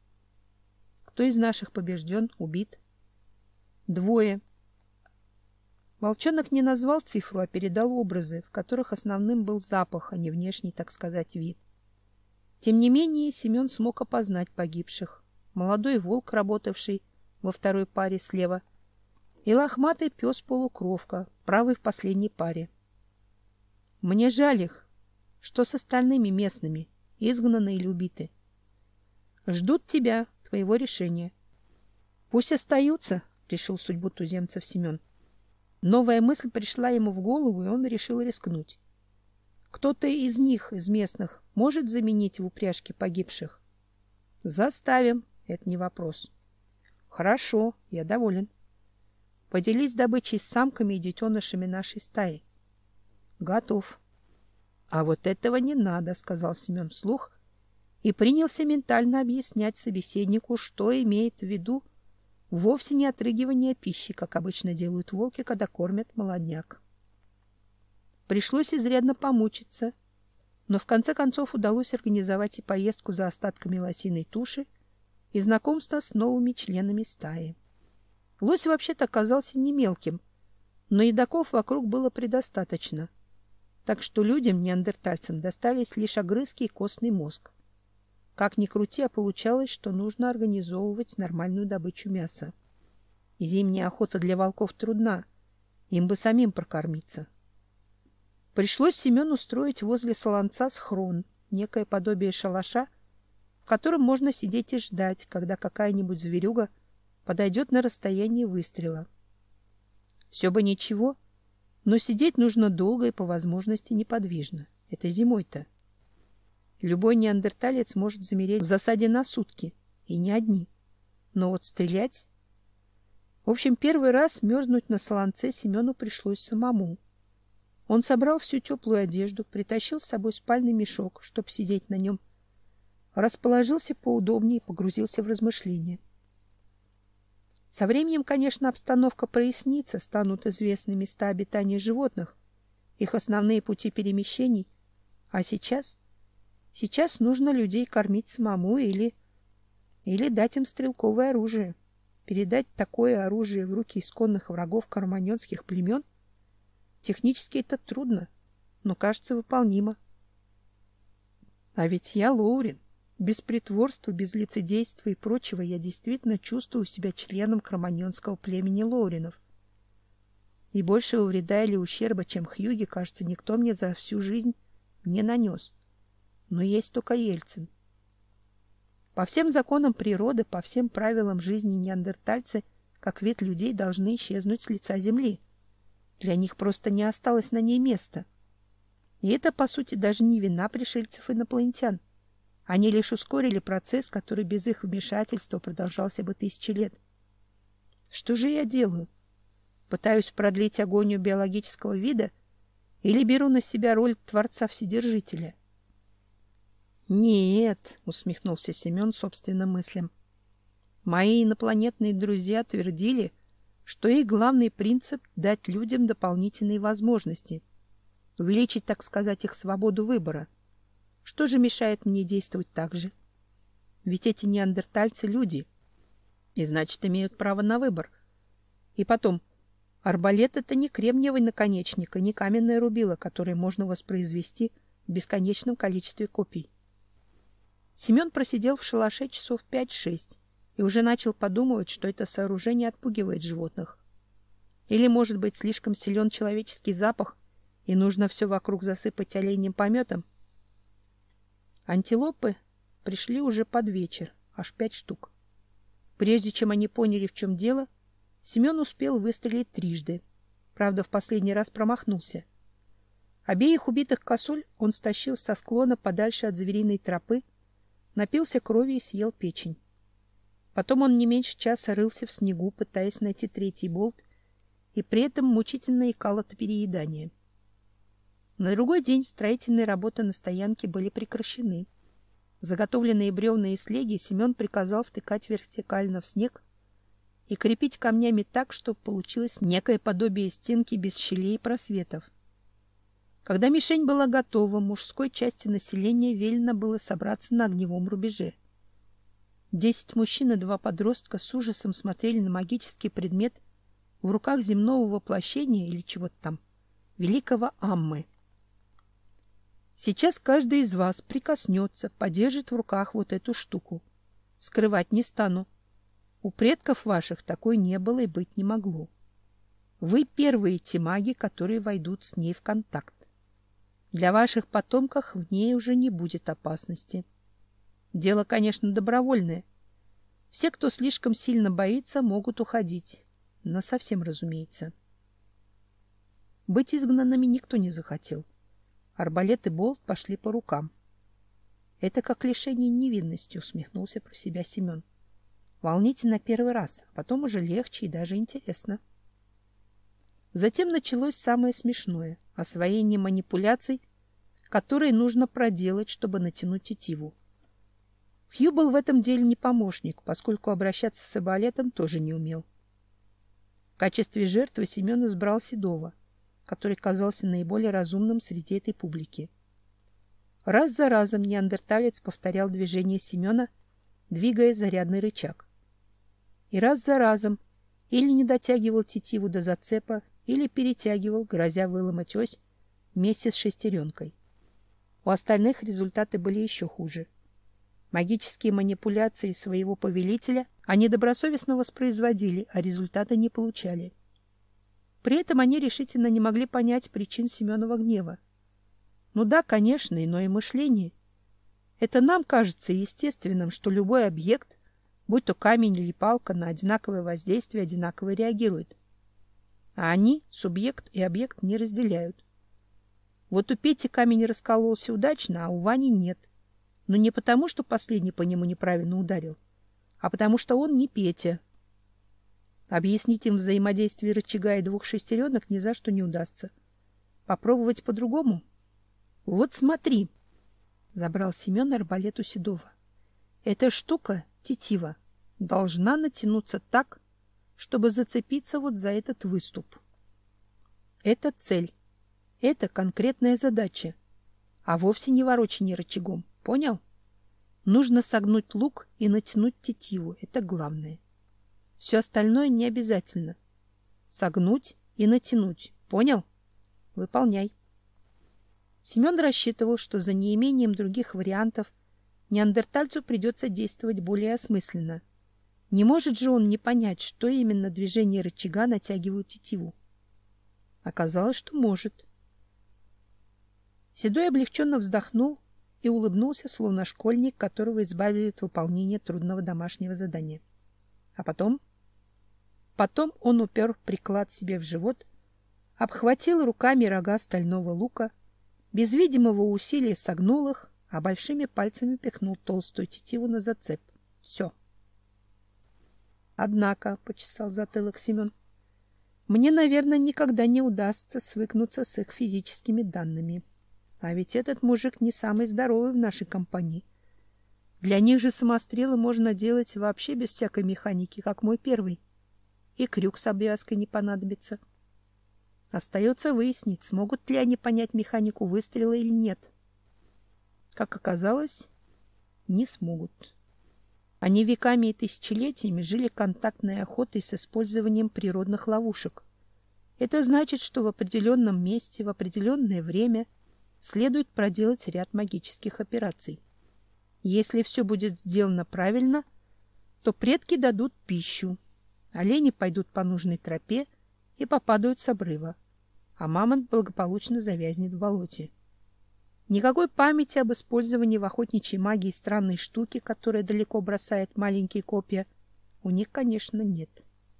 Speaker 1: Кто из наших побежден, убит? Двое. Волчонок не назвал цифру, а передал образы, в которых основным был запах, а не внешний, так сказать, вид. Тем не менее, Семен смог опознать погибших. Молодой волк, работавший во второй паре слева, и лохматый пес-полукровка, правый в последней паре. Мне жаль их. Что с остальными местными, изгнаны или убиты? Ждут тебя, твоего решения. Пусть остаются, решил судьбу туземцев Семен. Новая мысль пришла ему в голову, и он решил рискнуть. Кто-то из них, из местных, может заменить в упряжке погибших? Заставим, это не вопрос. Хорошо, я доволен. Поделись добычей с самками и детенышами нашей стаи. Готов. А вот этого не надо, сказал Семен вслух и принялся ментально объяснять собеседнику, что имеет в виду вовсе не отрыгивание пищи, как обычно делают волки, когда кормят молодняк. Пришлось изрядно помучиться, но в конце концов удалось организовать и поездку за остатками лосиной туши, и знакомство с новыми членами стаи. Лось вообще-то оказался не мелким, но едоков вокруг было предостаточно. Так что людям, неандертальцам, достались лишь огрызки и костный мозг. Как ни крути, а получалось, что нужно организовывать нормальную добычу мяса. И зимняя охота для волков трудна, им бы самим прокормиться. Пришлось Семену строить возле солонца схрон, некое подобие шалаша, в котором можно сидеть и ждать, когда какая-нибудь зверюга подойдет на расстояние выстрела. Все бы ничего, но сидеть нужно долго и по возможности неподвижно. Это зимой-то. Любой неандерталец может замереть в засаде на сутки, и не одни. Но вот стрелять... В общем, первый раз мерзнуть на солонце Семену пришлось самому. Он собрал всю теплую одежду, притащил с собой спальный мешок, чтобы сидеть на нем, расположился поудобнее и погрузился в размышления. Со временем, конечно, обстановка прояснится, станут известны места обитания животных, их основные пути перемещений, а сейчас... Сейчас нужно людей кормить самому или... или дать им стрелковое оружие. Передать такое оружие в руки исконных врагов карманьонских племен? Технически это трудно, но кажется выполнимо. А ведь я Лоурин. Без притворства, без лицедейства и прочего я действительно чувствую себя членом кроманьонского племени Лоуринов. И большего вреда или ущерба, чем Хьюги, кажется, никто мне за всю жизнь не нанес. Но есть только Ельцин. По всем законам природы, по всем правилам жизни неандертальцы, как вид людей, должны исчезнуть с лица земли. Для них просто не осталось на ней места. И это, по сути, даже не вина пришельцев-инопланетян. Они лишь ускорили процесс, который без их вмешательства продолжался бы тысячи лет. Что же я делаю? Пытаюсь продлить агонию биологического вида или беру на себя роль Творца-Вседержителя? Нет, усмехнулся Семен собственным мыслям. Мои инопланетные друзья твердили, что их главный принцип — дать людям дополнительные возможности, увеличить, так сказать, их свободу выбора. Что же мешает мне действовать так же? Ведь эти неандертальцы — люди, и значит, имеют право на выбор. И потом, арбалет — это не кремниевый наконечник и не каменное рубило, которое можно воспроизвести в бесконечном количестве копий. Семен просидел в шалаше часов пять-шесть и уже начал подумывать, что это сооружение отпугивает животных. Или, может быть, слишком силен человеческий запах, и нужно все вокруг засыпать оленьим пометом? Антилопы пришли уже под вечер, аж пять штук. Прежде чем они поняли, в чем дело, Семен успел выстрелить трижды. Правда, в последний раз промахнулся. Обеих убитых косуль он стащил со склона подальше от звериной тропы, напился крови и съел печень. Потом он не меньше часа рылся в снегу, пытаясь найти третий болт, и при этом мучительно икал от переедания. На другой день строительные работы на стоянке были прекращены. Заготовленные бревна и слеги Семен приказал втыкать вертикально в снег и крепить камнями так, чтобы получилось некое подобие стенки без щелей и просветов. Когда мишень была готова, мужской части населения велено было собраться на огневом рубеже. Десять мужчин и два подростка с ужасом смотрели на магический предмет в руках земного воплощения или чего-то там, великого Аммы. Сейчас каждый из вас прикоснется, подержит в руках вот эту штуку. Скрывать не стану. У предков ваших такой не было и быть не могло. Вы первые те маги, которые войдут с ней в контакт. Для ваших потомков в ней уже не будет опасности. Дело, конечно, добровольное. Все, кто слишком сильно боится, могут уходить. Насовсем, разумеется. Быть изгнанными никто не захотел. Арбалет и болт пошли по рукам. Это как лишение невинности, усмехнулся про себя Семен. Волнительно первый раз, а потом уже легче и даже интересно. Затем началось самое смешное — освоение манипуляций, которые нужно проделать, чтобы натянуть тетиву. Хью был в этом деле не помощник, поскольку обращаться с арбалетом тоже не умел. В качестве жертвы Семен избрал Седова, который казался наиболее разумным среди этой публики. Раз за разом неандерталец повторял движение Семена, двигая зарядный рычаг. И раз за разом или не дотягивал тетиву до зацепа, или перетягивал, грозя выломать ось вместе с шестеренкой. У остальных результаты были еще хуже. Магические манипуляции своего повелителя они добросовестно воспроизводили, а результата не получали. При этом они решительно не могли понять причин Семенова гнева. Ну да, конечно, иное мышление. Это нам кажется естественным, что любой объект, будь то камень или палка, на одинаковое воздействие одинаково реагирует. А они, субъект и объект, не разделяют. Вот у Пети камень раскололся удачно, а у Вани нет. Но не потому, что последний по нему неправильно ударил, а потому что он не Петя. Объяснить им взаимодействие рычага и двух шестеренок ни за что не удастся. Попробовать по-другому? Вот смотри, забрал Семен арбалет у Седова. Эта штука, тетива, должна натянуться так, чтобы зацепиться вот за этот выступ. Это цель. Это конкретная задача, а вовсе не ворочание рычагом. Понял? Нужно согнуть лук и натянуть тетиву. Это главное. Все остальное не обязательно. Согнуть и натянуть. Понял? Выполняй. Семен рассчитывал, что за неимением других вариантов неандертальцу придется действовать более осмысленно. Не может же он не понять, что именно движения рычага натягивают тетиву. Оказалось, что может. Седой облегченно вздохнул и улыбнулся, словно школьник, которого избавили от выполнения трудного домашнего задания. А потом... Потом он упер приклад себе в живот, обхватил руками рога стального лука, без видимого усилия согнул их, а большими пальцами пихнул толстую тетиву на зацеп. Все. Однако, — почесал затылок Семен, — мне, наверное, никогда не удастся свыкнуться с их физическими данными. А ведь этот мужик не самый здоровый в нашей компании. Для них же самострелы можно делать вообще без всякой механики, как мой первый. И крюк с обвязкой не понадобится. Остается выяснить, смогут ли они понять механику выстрела или нет. Как оказалось, не смогут. Они веками и тысячелетиями жили контактной охотой с использованием природных ловушек. Это значит, что в определенном месте, в определенное время следует проделать ряд магических операций. Если все будет сделано правильно, то предки дадут пищу, олени пойдут по нужной тропе и попадают с обрыва, а мамонт благополучно завязнет в болоте. Никакой памяти об использовании в охотничьей магии странной штуки, которая далеко бросает маленькие копья, у них, конечно, нет.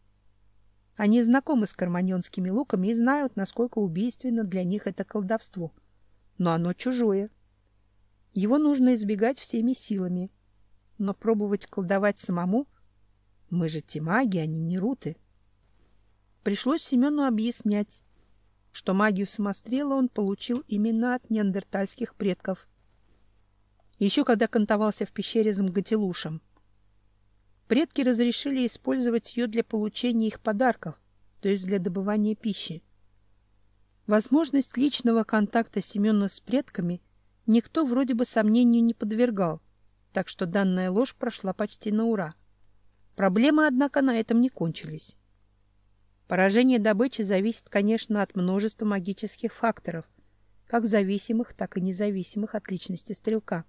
Speaker 1: Они знакомы с карманьонскими луками и знают, насколько убийственно для них это колдовство. Но оно чужое. Его нужно избегать всеми силами. Но пробовать колдовать самому? Мы же те маги, они не руты. Пришлось Семену объяснять, что магию самострела он получил именно от неандертальских предков. Еще когда кантовался в пещере с Мгателушем. Предки разрешили использовать ее для получения их подарков, то есть для добывания пищи. Возможность личного контакта Семена с предками никто вроде бы сомнению не подвергал, так что данная ложь прошла почти на ура. Проблемы, однако, на этом не кончились. Поражение добычи зависит, конечно, от множества магических факторов, как зависимых, так и независимых от личности стрелка.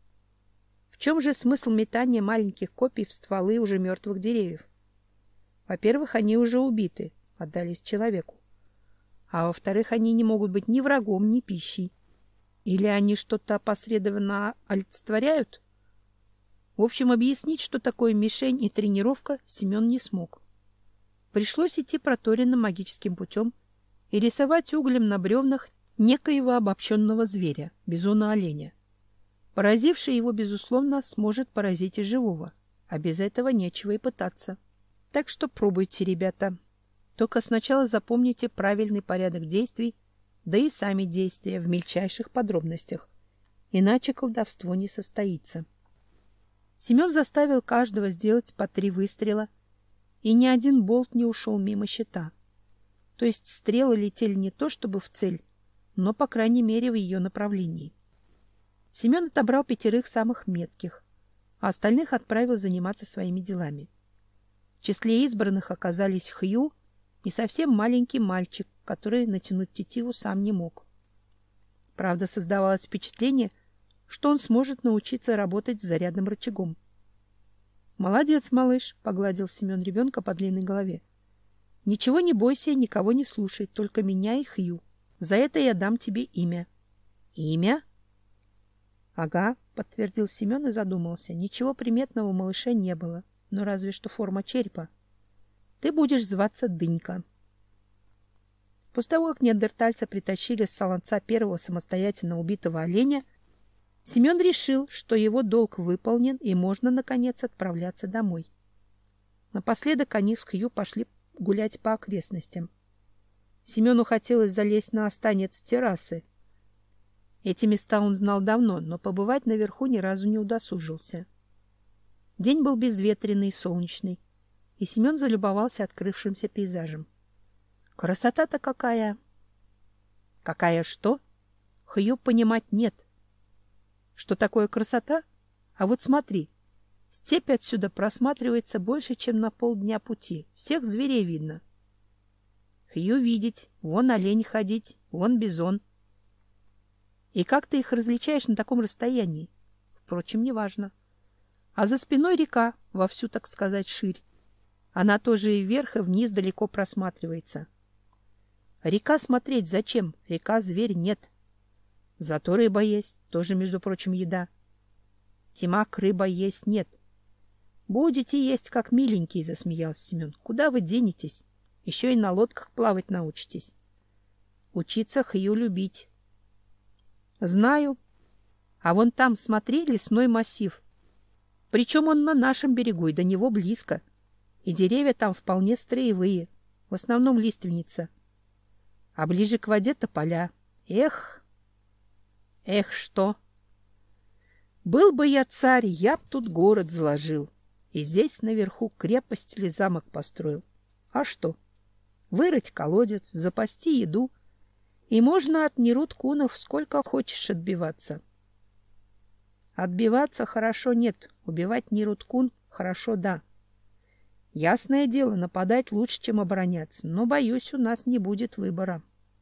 Speaker 1: В чем же смысл метания маленьких копий в стволы уже мертвых деревьев? Во-первых, они уже убиты, отдались человеку. А во-вторых, они не могут быть ни врагом, ни пищей. Или они что-то опосредованно олицетворяют? В общем, объяснить, что такое мишень и тренировка, Семен не смог. Пришлось идти проторенным магическим путем и рисовать углем на бревнах некоего обобщенного зверя, бизона-оленя. Поразивший его, безусловно, сможет поразить и живого, а без этого нечего и пытаться. Так что пробуйте, ребята. Только сначала запомните правильный порядок действий, да и сами действия в мельчайших подробностях, иначе колдовство не состоится. Семен заставил каждого сделать по три выстрела, и ни один болт не ушел мимо щита. То есть стрелы летели не то чтобы в цель, но, по крайней мере, в ее направлении. Семен отобрал пятерых самых метких, а остальных отправил заниматься своими делами. В числе избранных оказались Хью и совсем маленький мальчик, который натянуть тетиву сам не мог. Правда, создавалось впечатление, что он сможет научиться работать с зарядным рычагом. «Молодец, малыш», — погладил Семен ребенка по длинной голове. «Ничего не бойся и никого не слушай, только меня и Хью. За это я дам тебе имя». «Имя?» «Ага», — подтвердил Семен и задумался. Ничего приметного у малыша не было, но разве что форма черепа. «Ты будешь зваться Дынька». После того, как неандертальца притащили с солонца первого самостоятельно убитого оленя, Семен решил, что его долг выполнен и можно, наконец, отправляться домой. Напоследок они с Хью пошли гулять по окрестностям. Семену хотелось залезть на останец террасы. Эти места он знал давно, но побывать наверху ни разу не удосужился. День был безветренный и солнечный, и Семен залюбовался открывшимся пейзажем. Красота-то какая! Какая что? Хью понимать нет. Что такое красота? А вот смотри, степь отсюда просматривается больше, чем на полдня пути. Всех зверей видно. Хью видеть, вон олень ходить, вон бизон. И как ты их различаешь на таком расстоянии? Впрочем, неважно. А за спиной река, во всю, так сказать, ширь. Она тоже и вверх, и вниз далеко просматривается. Река смотреть зачем? Река зверь нет. Зато рыба есть, тоже, между прочим, еда. Тимак, рыба есть нет. Будете есть, как миленькие, засмеялся Семен. Куда вы денетесь? Еще и на лодках плавать научитесь. Учиться Хью любить. Знаю. А вон там, смотри, лесной массив. Причем он на нашем берегу, и до него близко. И деревья там вполне строевые, в основном лиственница. А ближе к воде тополя. Эх! Эх, что? Был бы я царь, я б тут город заложил. И здесь наверху крепость или замок построил. А что? Вырыть колодец, запасти еду. И можно от неруткунов сколько хочешь отбиваться. Отбиваться хорошо нет, убивать неруткун хорошо да. Ясное дело, нападать лучше, чем обороняться, но, боюсь, у нас не будет выбора.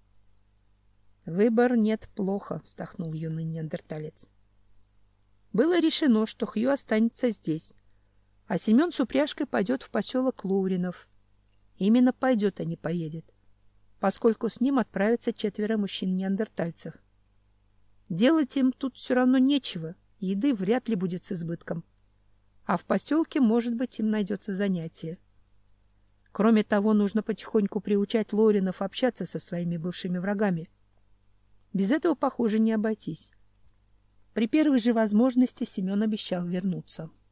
Speaker 1: Выбор нет, плохо, вздохнул юный неандерталец. Было решено, что Хью останется здесь, а Семен с упряжкой пойдет в поселок Луринов. Именно пойдет, а не поедет, поскольку с ним отправятся четверо мужчин-неандертальцев. Делать им тут все равно нечего, еды вряд ли будет с избытком. А в поселке, может быть, им найдется занятие. Кроме того, нужно потихоньку приучать Лоринов общаться со своими бывшими врагами. Без этого, похоже, не обойтись. При первой же возможности Семен обещал вернуться.